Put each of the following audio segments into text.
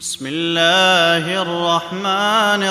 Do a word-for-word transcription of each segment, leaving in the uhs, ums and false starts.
بسم الله الرحمن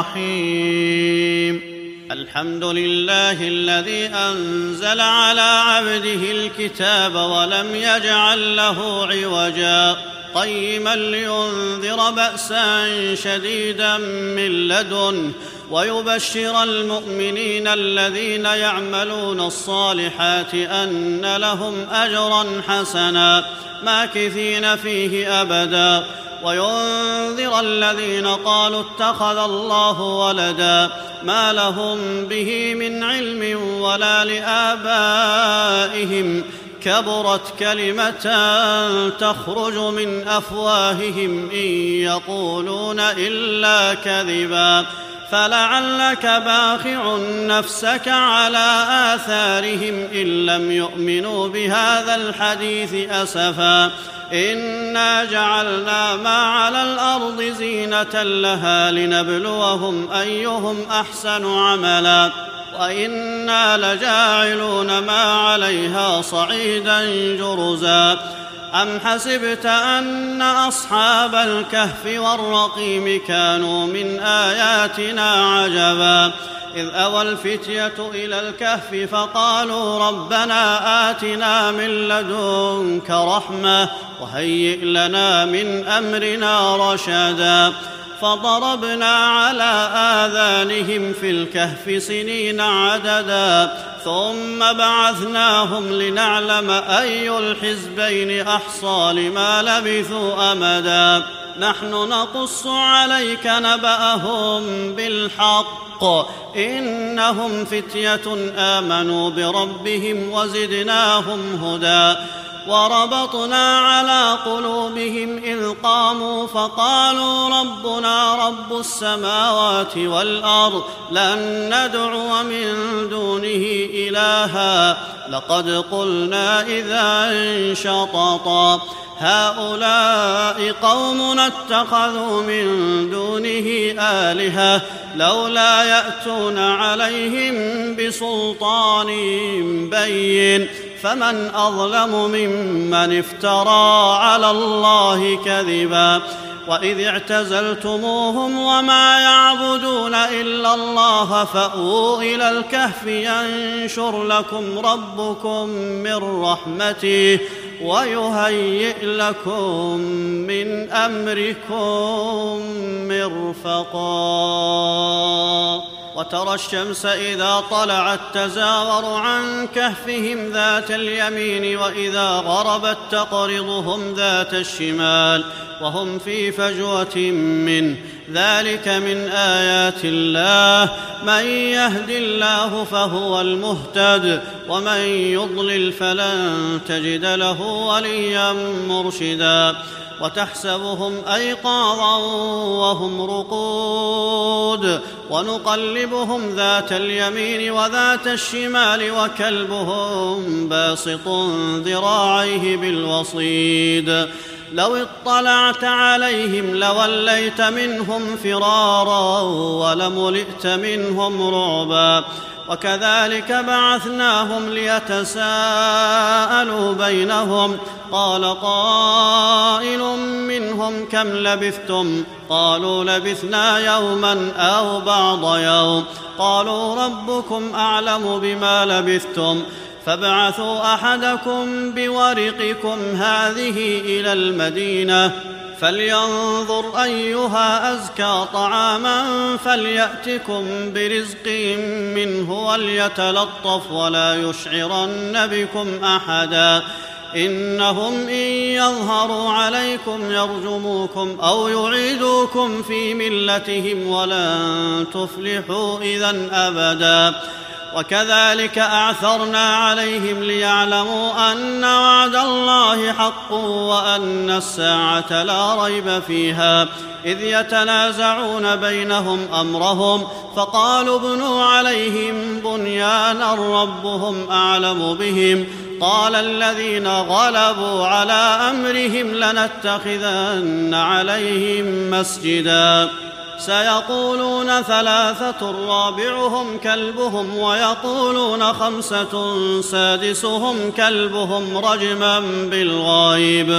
الرحيم. الحمد لله الذي أنزل على عبده الكتاب ولم يجعل له عوجا قيما لينذر بأسا شديدا من لدنه ويبشر المؤمنين الذين يعملون الصالحات أن لهم أجرا حسنا ماكثين فيه أبدا وينذر الذين قالوا اتخذ الله ولدا ما لهم به من علم ولا لآبائهم كبرت كلمة تخرج من أفواههم إن يقولون إلا كذبا فلعلك باخع نفسك على آثارهم إن لم يؤمنوا بهذا الحديث أسفا إنا جعلنا ما على الأرض زينة لها لنبلوهم أيهم أحسن عملا وإنا لجاعلون ما عليها صعيدا جرزا أم حسبت أن أصحاب الكهف والرقيم كانوا من آياتنا عجبا إذ أوى الفتية إلى الكهف فقالوا ربنا آتنا من لدنك رحمة وهيئ لنا من أمرنا رشدا فضربنا على آذانهم في الكهف سنين عددا ثم بعثناهم لنعلم أي الحزبين أحصى لما لبثوا أمدا نحن نقص عليك نبأهم بالحق إنهم فتية آمنوا بربهم وزدناهم هدى وربطنا على قلوبهم إذ قاموا فقالوا ربنا رب السماوات والأرض لن ندعو من دونه إلها لقد قلنا إذا شططا هؤلاء قومنا اتخذوا من دونه آلهة لولا يأتون عليهم بسلطان بين فمن أظلم ممن افترى على الله كذبا وإذ اعتزلتموهم وما يعبدون إلا الله فأووا إلى الكهف ينشر لكم ربكم من رحمته ويهيئ لكم من أمركم مرفقا وترى الشمس إذا طلعت تزاور عن كهفهم ذات اليمين وإذا غربت تقرضهم ذات الشمال وهم في فجوة منه ذلك من آيات الله من يهد الله فهو المهتد ومن يضلل فلن تجد له وليا مرشدا وتحسبهم أيقاظا وهم رقود ونقلبهم ذات اليمين وذات الشمال وكلبهم باسط ذراعيه بالوصيد لو اطلعت عليهم لوليت منهم فرارا ولملئت منهم رعبا وكذلك بعثناهم ليتساءلوا بينهم قال قائل منهم كم لبثتم قالوا لبثنا يوما أو بعض يوم قالوا ربكم أعلم بما لبثتم فابعثوا أحدكم بورقكم هذه إلى المدينة فلينظر أيها أزكى طعاما فليأتكم برزق منه وليتلطف ولا يشعرن بكم أحدا إنهم إن يظهروا عليكم يرجموكم أو يعيدوكم في ملتهم ولن تفلحوا إذن أبدا وكذلك أعثرنا عليهم ليعلموا أن وعد الله حق وأن الساعة لا ريب فيها إذ يتنازعون بينهم أمرهم فقالوا ابنوا عليهم بنيانا ربهم أعلم بهم قال الذين غلبوا على أمرهم لنتخذن عليهم مسجدا سيقولون ثلاثة رابعهم كلبهم ويقولون خمسة سادسهم كلبهم رجما بالغيب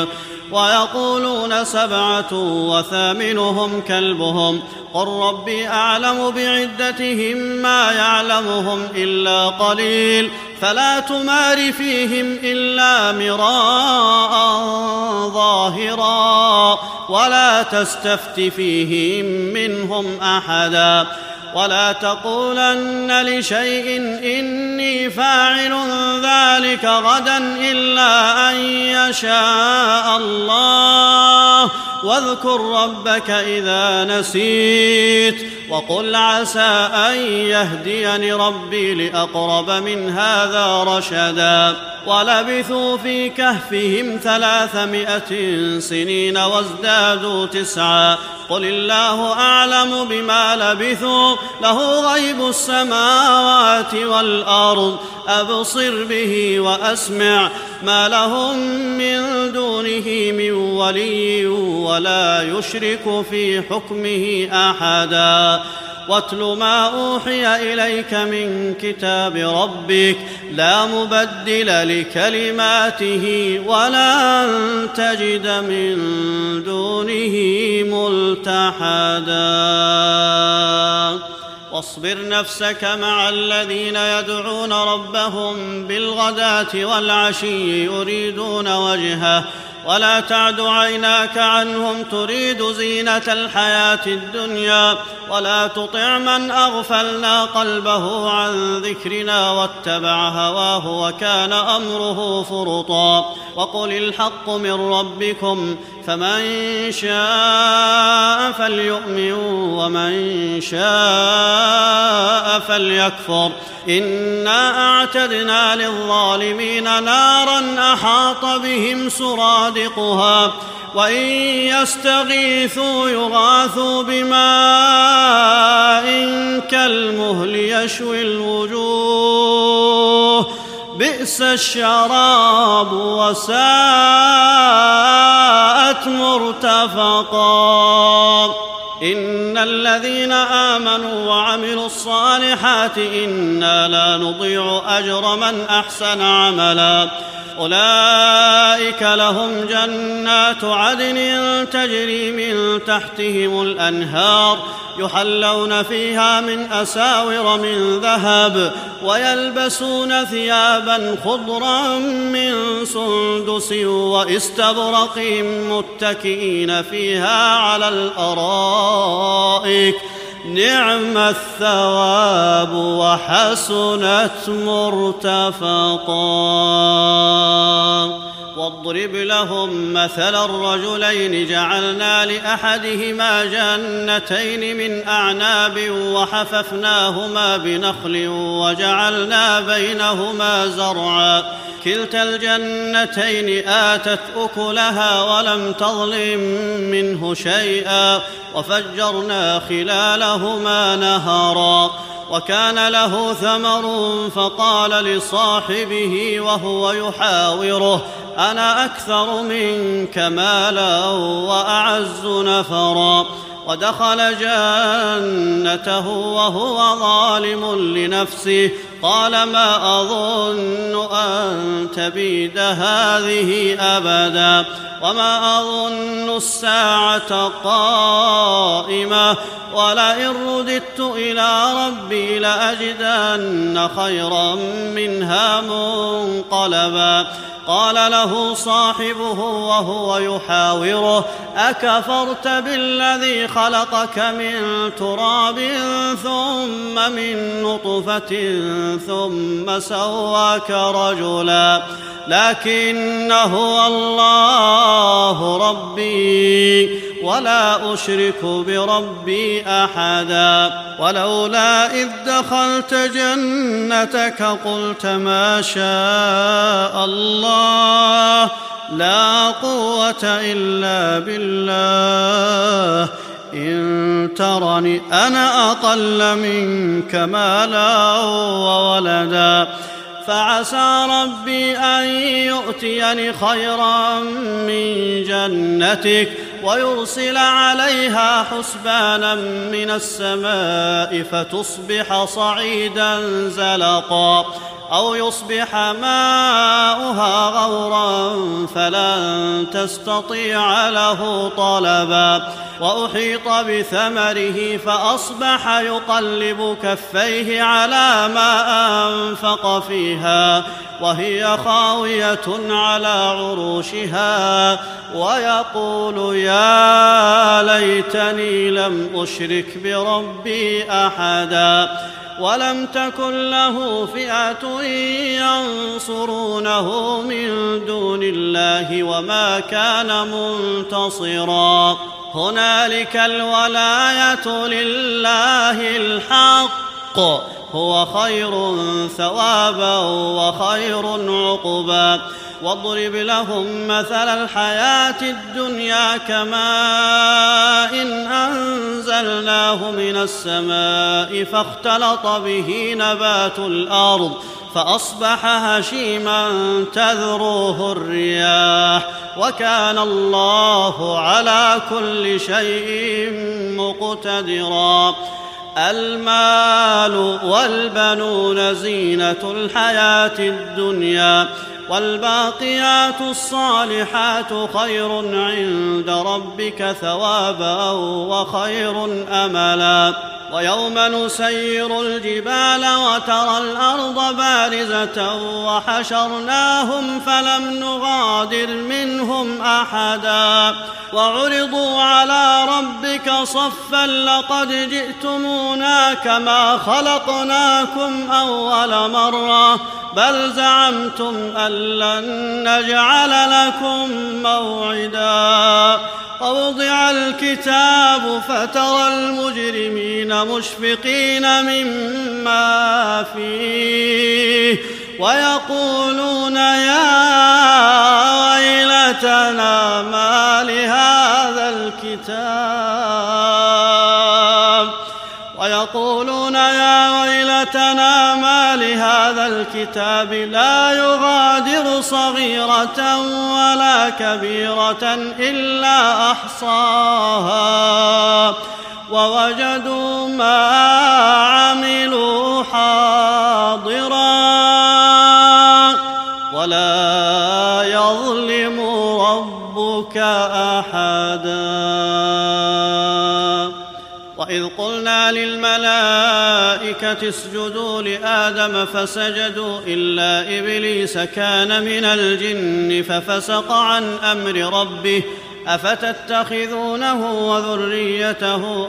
ويقولون سبعة وثامنهم كلبهم قل ربي أعلم بعدتهم ما يعلمهم إلا قليل فلا تمار فيهم إلا مراء ظاهرا ولا تستفت فيهم منهم أحدا ولا تقولن لشيء إني فاعل ذلك غدا إلا أن يشاء الله واذكر ربك إذا نسيت وقل عسى أن يهديني ربي لأقرب من هذا رشدا ولبثوا في كهفهم ثلاثمائة سنين وازدادوا تسعا قل الله أعلم بما لبثوا له غيب السماوات والأرض أبصر به وأسمع ما لهم من دونه من ولي ولا يشرك في حكمه أحدا واتل ما أوحي إليك من كتاب ربك لا مبدل لكلماته ولن تجد من دونه ملتحدا واصبر نفسك مع الذين يدعون ربهم بالغداة والعشي يريدون وجهه ولا تعد عيناك عنهم تريد زينة الحياة الدنيا ولا تطع من أغفلنا قلبه عن ذكرنا واتبع هواه وكان أمره فرطا وقل الحق من ربكم فمن شاء فليؤمن ومن شاء فليكفر إنا أعتدنا للظالمين نارا أحاط بهم سرادقها وإن يستغيثوا يغاثوا بماء كالمهل يشوي الوجوه بئس الشراب وساءت مرتفقا إن الذين آمنوا وعملوا الصالحات إنا لا نضيع أجر من أحسن عملا أولئك لهم جنات عدن تجري من تحتهم الأنهار يحلون فيها من أساور من ذهب ويلبسون ثيابا خضرا من سندس واستبرق متكئين فيها على الأرائك نعم الثواب وحسنت مرتفقا واضرب لهم مثل الرجلين جعلنا لأحدهما جنتين من أعناب وحففناهما بنخل وجعلنا بينهما زرعا كلتا الجنتين آتت أكلها ولم تظلم منه شيئا وفجرنا خلالهما نهرا وكان له ثمر فقال لصاحبه وهو يحاوره أنا أكثر منك مالا وأعز نفرا ودخل جنته وهو ظالم لنفسه قال ما أظن أن تبيد هذه أبدا وما أظن الساعة قائمة ولئن رددت إلى ربي لأجدن خيرا منها منقلبا قال له صاحبه وهو يحاوره أكفرت بالذي خلقك من تراب ثم من نطفة ثم سواك رجلا لكن هو الله ربي ولا أشرك بربي أحدا ولولا إذ دخلت جنتك قلت ما شاء الله لا قوة إلا بالله إن ترني أنا أقل منك مالا وولدا فعسى ربي أن يؤتيني خيرا من جنتك ويرسل عليها حسبانا من السماء فتصبح صعيدا زلقا أو يصبح ماؤها غورا فلن تستطيع له طلبا وأحيط بثمره فأصبح يقلب كفيه على ما أنفق فيها وهي خاوية على عروشها ويقول يا ليتني لم أشرك بربي أحدا ولم تكن له فئة ينصرونه من دون الله وما كان منتصرا هنالك الولاية لله الحق هو خير ثوابا وخير عقبا واضرب لهم مثل الحياة الدنيا كماء إن أنزلناه من السماء فاختلط به نبات الأرض فأصبح هشيما تذروه الرياح وكان الله على كل شيء مقتدرا المال والبنون زينة الحياة الدنيا والباقيات الصالحات خير عند ربك ثوابا وخير أملا ويوم نسير الجبال وترى الأرض بارزة وحشرناهم فلم نغادر منهم أحدا وعرضوا على ربك صفا لقد جئتمونا كما خلقناكم أول مرة بل زعمتم أن لن نجعل لكم موعدا ووضع الكتاب فترى المجرمين مشفقين مما فيه ويقولون يا ويلتنا ما لهذا الكتاب ويقولون يا ويلتنا ما لهذا الكتاب لا يغادر صغيرة ولا كبيرة إلا أحصاها ووجدوا ما عملوا حاضرا ولا يظلم ربك أحدا وإذ قلنا للملائكة اسجدوا لآدم فسجدوا إلا إبليس كان من الجن ففسق عن أمر ربه أفتتخذونه وذريته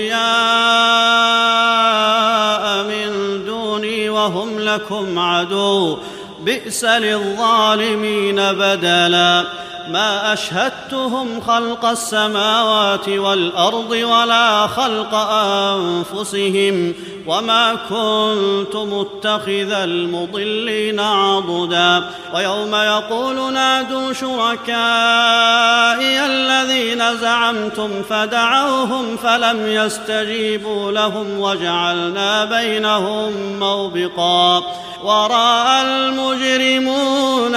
أولياء من دوني وهم لكم عدو بئس للظالمين بدلا ما أشهدتهم خلق السماوات والأرض ولا خلق أنفسهم وما كنت متخذ المضلين عضدا ويوم يقول نادوا شركائي الذين زعمتم فدعوهم فلم يستجيبوا لهم وجعلنا بينهم موبقا ورأى المجرمون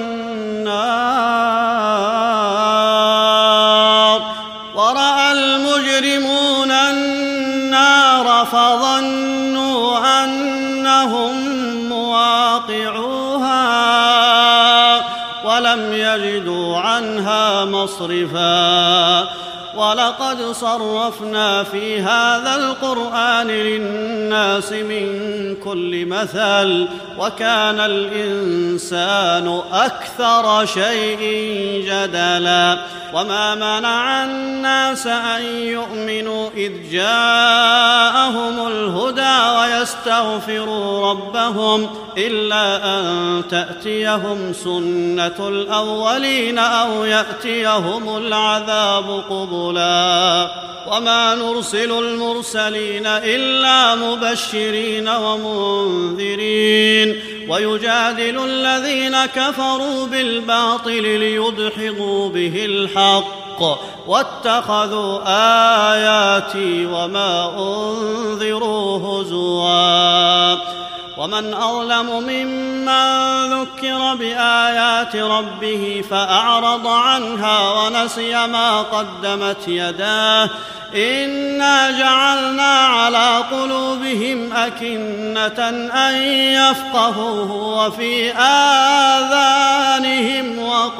النار ورأى المجرمون النار فظنوا أنهم مواقعوها ولم يجدوا عنها مصرفا ولقد صرفنا في هذا القرآن للناس من كل مثل وكان الإنسان أكثر شيء جدلا وما منع الناس أن يؤمنوا إذ جاءهم الهدى ويستغفروا ربهم إلا أن تأتيهم سنة الأولين أو يأتيهم العذاب قبلا وما نرسل المرسلين إلا مبشرين ومنذرين ويجادل الذين كفروا بالباطل ليدحضوا به الحق واتخذوا آياتي وما أنذروا هزوا ومن أظلم ممن من ذكر بآيات ربه فأعرض عنها ونسي ما قدمت يداه إنا جعلنا على قلوبهم أكنة أن يفقهوه وفي آذانهم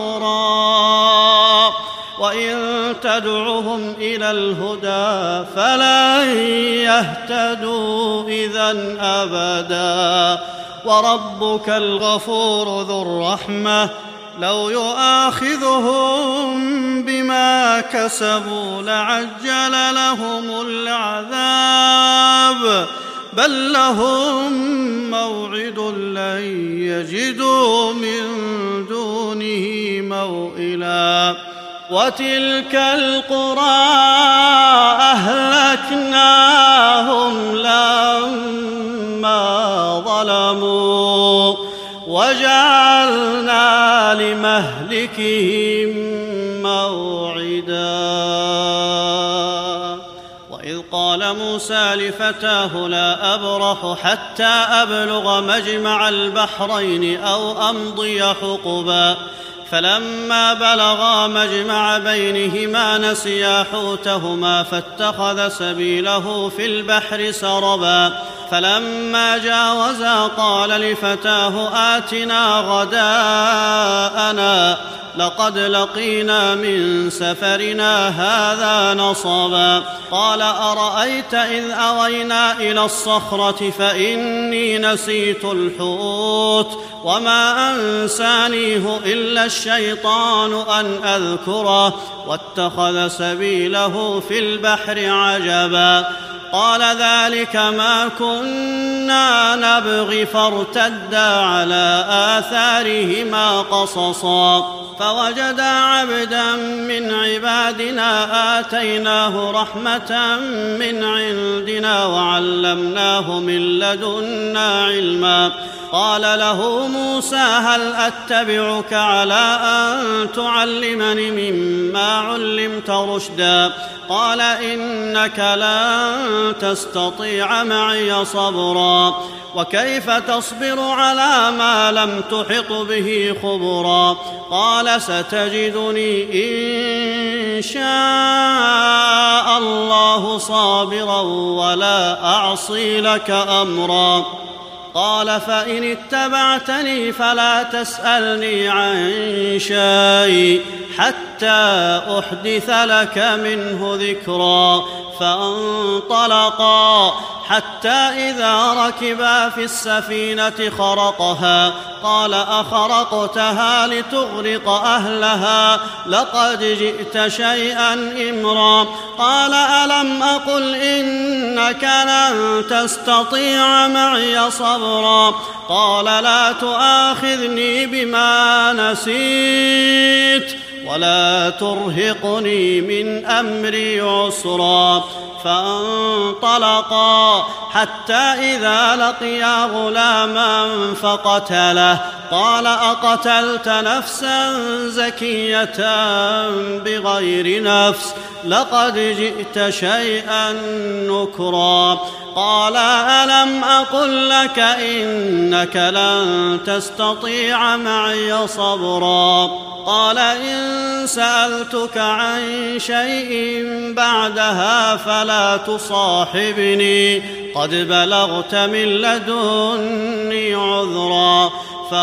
وقرا وإن تدعهم إلى الهدى فلن يهتدوا إذن أبدا وربك الغفور ذو الرحمة لو يؤاخذهم بما كسبوا لعجل لهم العذاب بل لهم موعد لن يجدوا من دونه موئلا وتلك القرى أهلكناهم لما ظلموا وجعلنا لمهلكهم موعدا وإذ قال موسى لفتاه لا أبرح حتى أبلغ مجمع البحرين أو أمضي حقبا فلما بلغا مجمع بينهما نسيا حوتهما فاتخذ سبيله في البحر سربا فلما جاوزا قال لفتاه آتنا غداءنا لقد لقينا من سفرنا هذا نصبا قال أرأيت إذ أوينا إلى الصخرة فإني نسيت الحوت وما أنسانيه إلا الشيطان أن أذكره واتخذ سبيله في البحر عجبا قال ذلك ما كنا نبغي فارتدا على آثارهما قصصا فوجدا عبدا من عبادنا آتيناه رحمة من عندنا وعلمناه من لدنا علما قال له موسى هل أتبعك على أن تعلمني مما علمت رشدا قال إنك لن تستطيع معي صبرا وكيف تصبر على ما لم تحط به خبرا قال ستجدني إن شاء الله صابرا ولا أعصي لك أمرا قال فإن اتبعتني فلا تسألني عن شيء حتى أحدث لك منه ذكرا فانطلقا حتى إذا ركبا في السفينة خرقها قال أخرقتها لتغرق أهلها لقد جئت شيئا إمرا قال ألم أقل إنك لن تستطيع معي صبرا قال لا تؤاخذني بما نسيت ولا ترهقني من أمري عسرا فانطلقا حتى إذا لقيا غلاما فقتله قال أقتلت نفسا زكية بغير نفس لقد جئت شيئا نكرا قال ألم أقل لك إنك لن تستطيع معي صبرا قال إن سألتك عن شيء بعدها فلا تصاحبني قد بلغت من لدني عذرا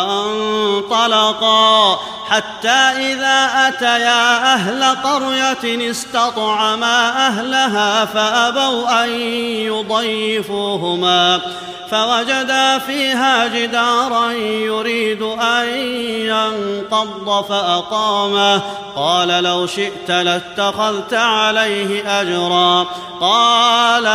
فانطلقا حتى إذا أتيا أهل قرية استطعما أهلها فأبوا أن يضيفوهما فوجدا فيها جدارا يريد أن ينقض فأقامه قال لو شئت لاتخذت عليه أجرا قال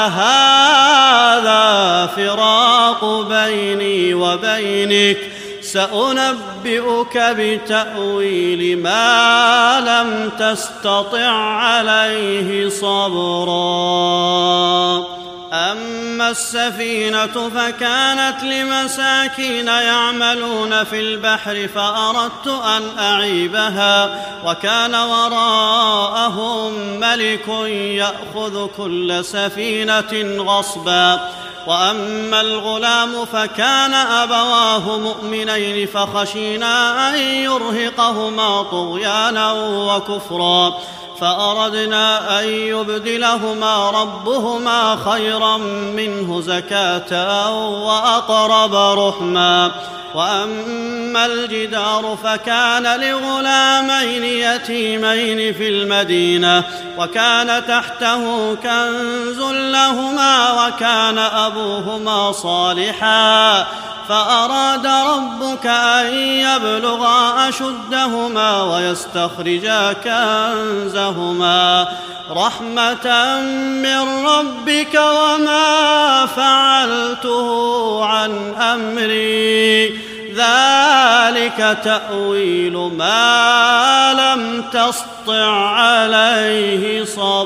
هذا فراق بيني وبينك سأنبئك بتأويل ما لم تستطع عليه صبرا أما السفينة فكانت لمساكين يعملون في البحر فأردت أن أعيبها وكان وراءهم ملك يأخذ كل سفينة غصبا. وأما الغلام فكان أبواه مؤمنين فخشينا أن يرهقهما طغيانا وكفرا فأردنا أن يبدلهما ربهما خيرا منه زكاة وأقرب رحما. وأما الجدار فكان لغلامين يتيمين في المدينة وكان تحته كنز لهما وكان أبوهما صالحا فأراد ربك أن يبلغا أشدهما ويستخرجا كنزهما رحمة من ربك وما فعلته عن أمري ذلك تأويل ما لم تسطع عليه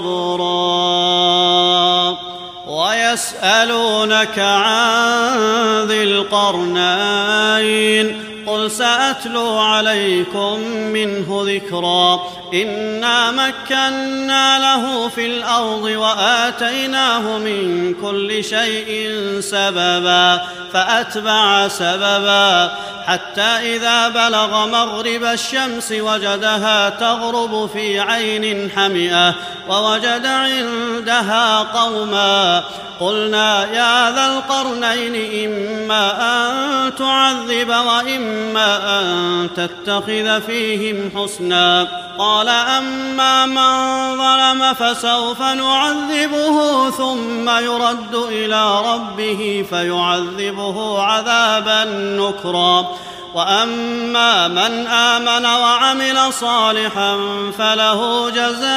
صبرا. ويسألونك عن ذي القرنين قل سأتلو عليكم منه ذكرا إنا مكنا له في الأرض وآتيناه من كل شيء سببا فأتبع سببا حتى إذا بلغ مغرب الشمس وجدها تغرب في عين حمئة ووجد عندها قوما قلنا يا ذا القرنين إما أن تعذب وإما أن تتخذ فيهم حسنا قال أما من ظلم فسوف نعذبه ثم يرد إلى ربه فيعذبه عذابا نكرا وأما من آمن وعمل صالحا فله جزاء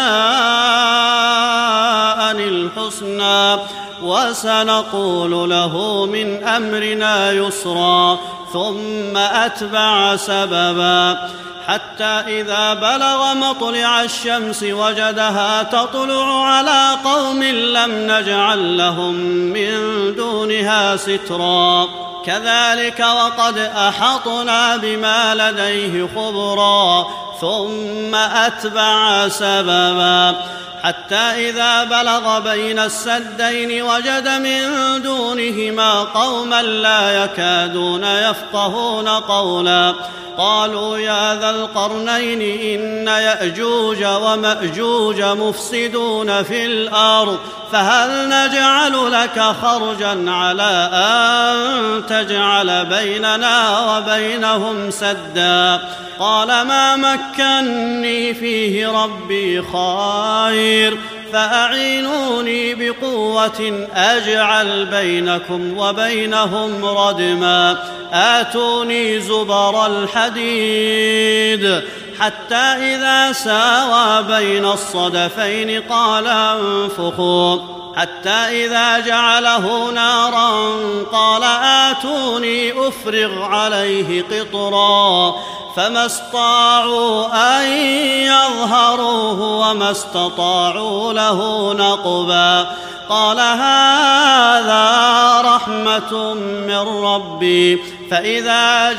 الحسنى وسنقول له من أمرنا يسرا ثم أتبع سببا حتى إذا بلغ مطلع الشمس وجدها تطلع على قوم لم نجعل لهم من دونها سترا كذلك وقد أحطنا بما لديه خبرا ثم أتبع سببا حتى إذا بلغ بين السدين وجد من دونهما قوما لا يكادون يفقهون قولا قالوا يا ذا القرنين إن يأجوج ومأجوج مفسدون في الأرض فهل نجعل لك خرجا على أن تجعل بيننا وبينهم سدا قال ما مكني فيه ربي خير فأعينوني بقوة أجعل بينكم وبينهم ردما آتوني زبر الحديد حتى إذا ساوى بين الصدفين قال انفخوا حتى إذا جعله نارا قال آتوني أفرغ عليه قطرا فما استطاعوا أن يظهروه وما استطاعوا له نقبا قال هذا رحمة من ربي فإذا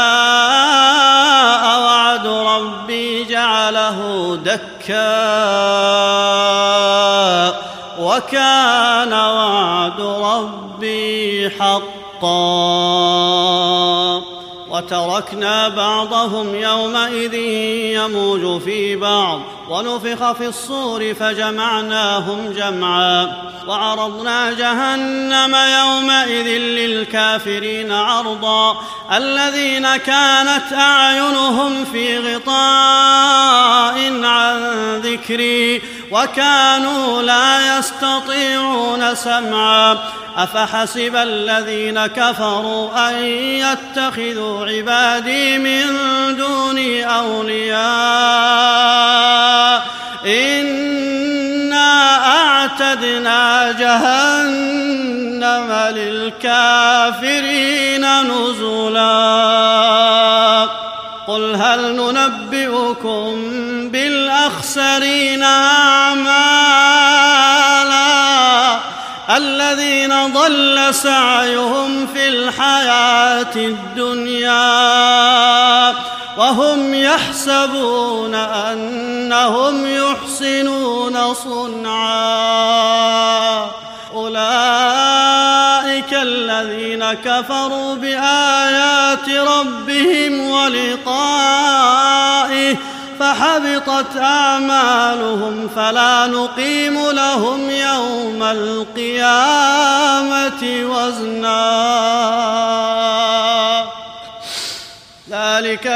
جاء وعد ربي جعله دكا وكان وعد ربي حقا وتركنا بعضهم يومئذ يموج في بعض ونفخ في الصور فجمعناهم جمعا وعرضنا جهنم يومئذ للكافرين عرضا الذين كانت أعينهم في غطاء عن ذكري وكانوا لا يستطيعون سمعا أفحسب الذين كفروا أن يتخذوا عبادي من دوني أولياء إنا أعتدنا جهنم للكافرين نزلا قل هل ننبئكم بالأخسرين أعمالا الذين ضل سعيهم في الحياة الدنيا وهم يحسبون أنهم يحسنون صنعا أولئك الذين كفروا بآيات ربهم ولقائه فحبطت أعمالهم فلا نقيم لهم يوم القيامة وزنا ذلك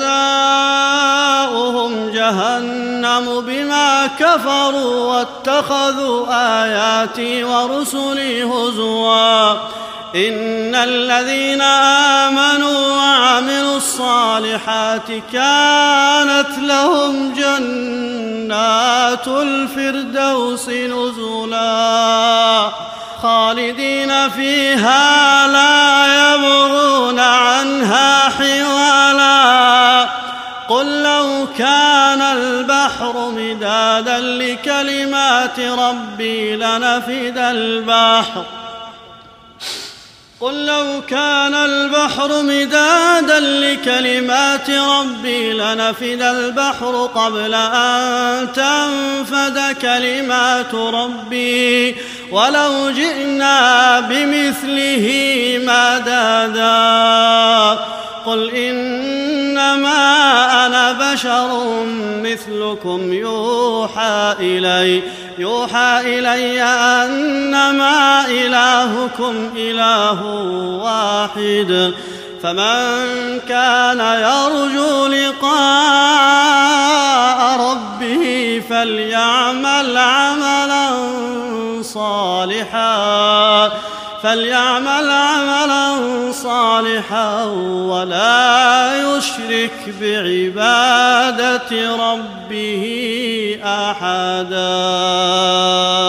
جزاؤهم جهنم بما كفروا واتخذوا آياتي ورسلي هزوا إن الذين آمنوا وعملوا الصالحات كانت لهم جنات الفردوس نزلا خالدين فيها لا يبغون عنها حولا قل لو كان البحر مدادا لكلمات ربي لنفد البحر قل لو كان البحر مدادا لكلمات ربي لنفد البحر قبل أن تنفد كلمات ربي ولو جئنا بمثله مددا قل إنما أنا بشر مثلكم يوحى إلي يوحى إلي أنما إلهكم إله واحد فمن كان يرجو لقاء ربه فليعمل عملا صالحا فليعمل عملا صالحا ولا يشرك بعبادة ربه أحدا.